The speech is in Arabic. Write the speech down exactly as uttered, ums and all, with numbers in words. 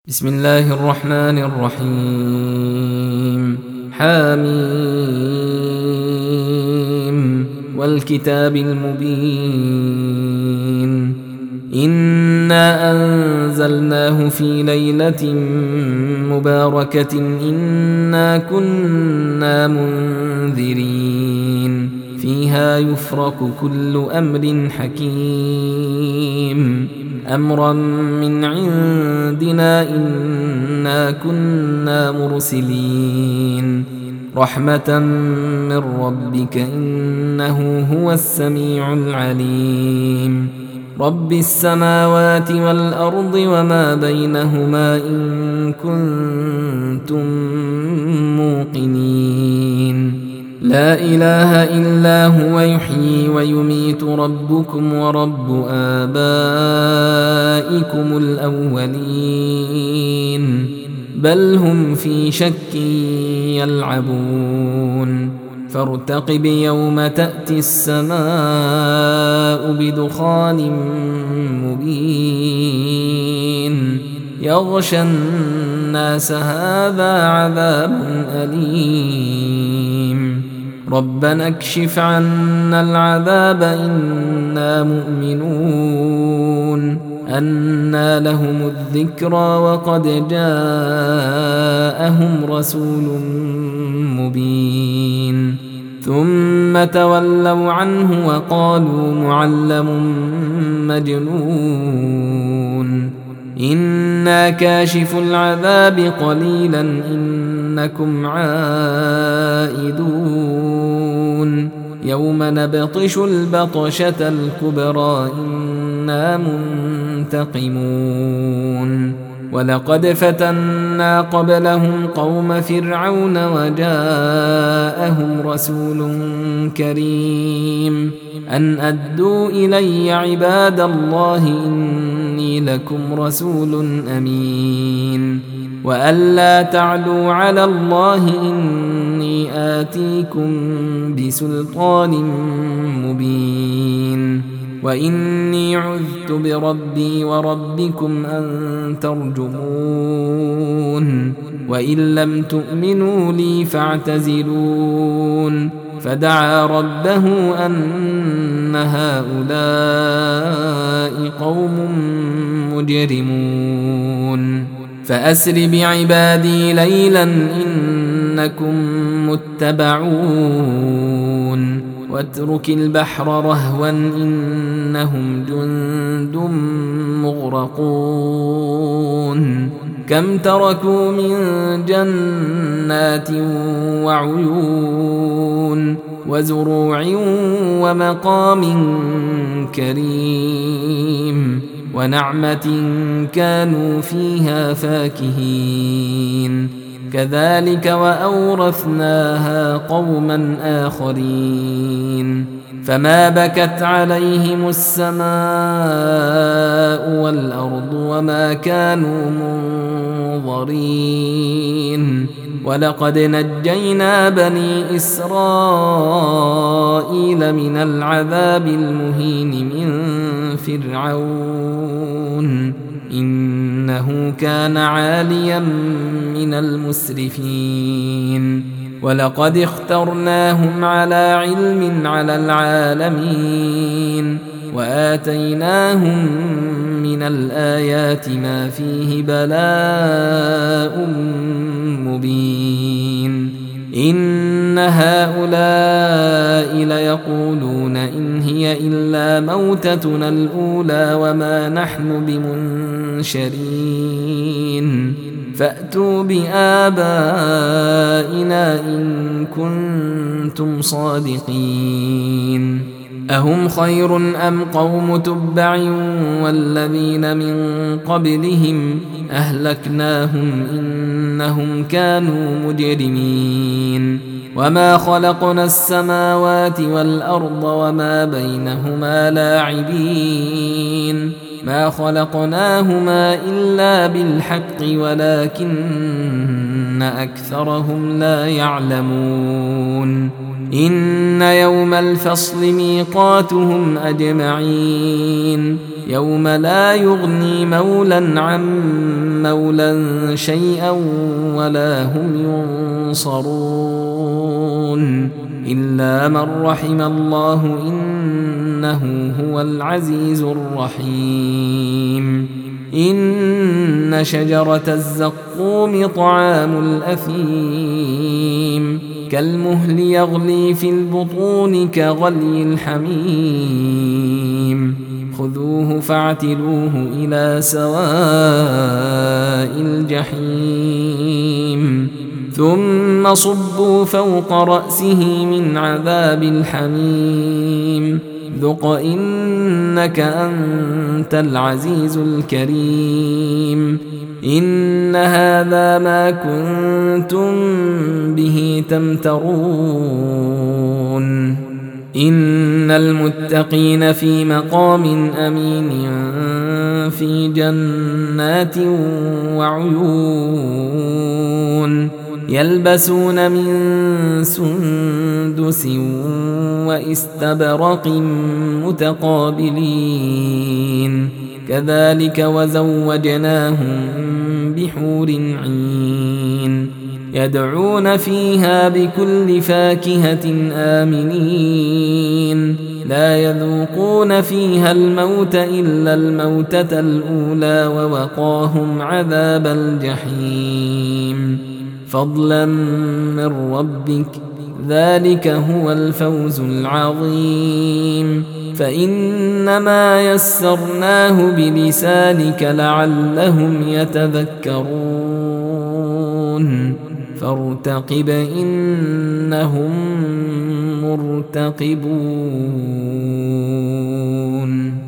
بسم الله الرحمن الرحيم. حميم والكتاب المبين. إنا أنزلناه في ليلة مباركة إنا كنا منذرين فيها يفرق كل أمر حكيم أمرا من عندنا إنا كنا مرسلين رحمة من ربك إنه هو السميع العليم رب السماوات والأرض وما بينهما إن كنتم موقنين لا إله إلا هو يحيي ويميت ربكم ورب آبائكم الأولين بل هم في شك يلعبون فارتقب يوم تأتي السماء بدخان مبين يغشى الناس هذا عذاب أليم ربنا اكشف عنا العذاب إنا مؤمنون أنى لهم الذكرى وقد جاءهم رسول مبين ثم تولوا عنه وقالوا معلم مجنون إنا كاشف العذاب قليلا إنكم عائدون يوم نبطش البطشة الكبرى إنا منتقمون ولقد فتنا قبلهم قوم فرعون وجاءهم رسول كريم أن أدوا إلي عباد الله إني لكم رسول أمين وأن لا تعلوا على الله إني آتيكم بسلطان مبين وإني عذت بربي وربكم أن ترجمون وإن لم تؤمنوا لي فاعتزلون فدعا ربه أن هؤلاء قوم مجرمون فأسر بعبادي ليلا إنكم متبعون واترك البحر رهوا إنهم جند مغرقون كم تركوا من جنات وعيون وزروع ومقام كريم ونعمة كانوا فيها فاكهين كذلك وأورثناها قوما آخرين فما بكت عليهم السماء والأرض وما كانوا منظرين ولقد نجينا بني إسرائيل من العذاب المهين من فرعون إنه كان عاليا من المسرفين ولقد اخترناهم على علم على العالمين وآتيناهم من الآيات ما فيه بلاء مبين إن هؤلاء ليقولون إن هي إلا موتتنا الأولى وما نحن بمنشرين فأتوا بآبائنا إن كنتم صادقين أهم خير أم قوم تبع والذين من قبلهم أهلكناهم إنهم كانوا مجرمين وما خلقنا السماوات والأرض وما بينهما لاعبين ما خلقناهما إلا بالحق ولكن أكثرهم لا يعلمون إن يوم الفصل ميقاتهم أجمعين يوم لا يغني مولا عن مولا شيئا ولا هم ينصرون إلا من رحم الله إنه هو العزيز الرحيم إن شجرة الزقوم طعام الأثيم كالمهل يغلي في البطون كغلي الحميم خذوه فاعتلوه إلى سواء الجحيم ثم صبوا فوق رأسه من عذاب الحميم ذق إنك أنت العزيز الكريم إن هذا ما كنتم به تمترون إن المتقين في مقام أمين في جنات وعيون يلبسون من سندس واستبرق متقابلين كذلك وزوجناهم بحور عين يدعون فيها بكل فاكهة آمنين لا يذوقون فيها الموت إلا الموتة الأولى ووقاهم عذاب الجحيم فضلا من ربك ذلك هو الفوز العظيم فإنما يسرناه بلسانك لعلهم يتذكرون فارتقب إنهم مرتقبون.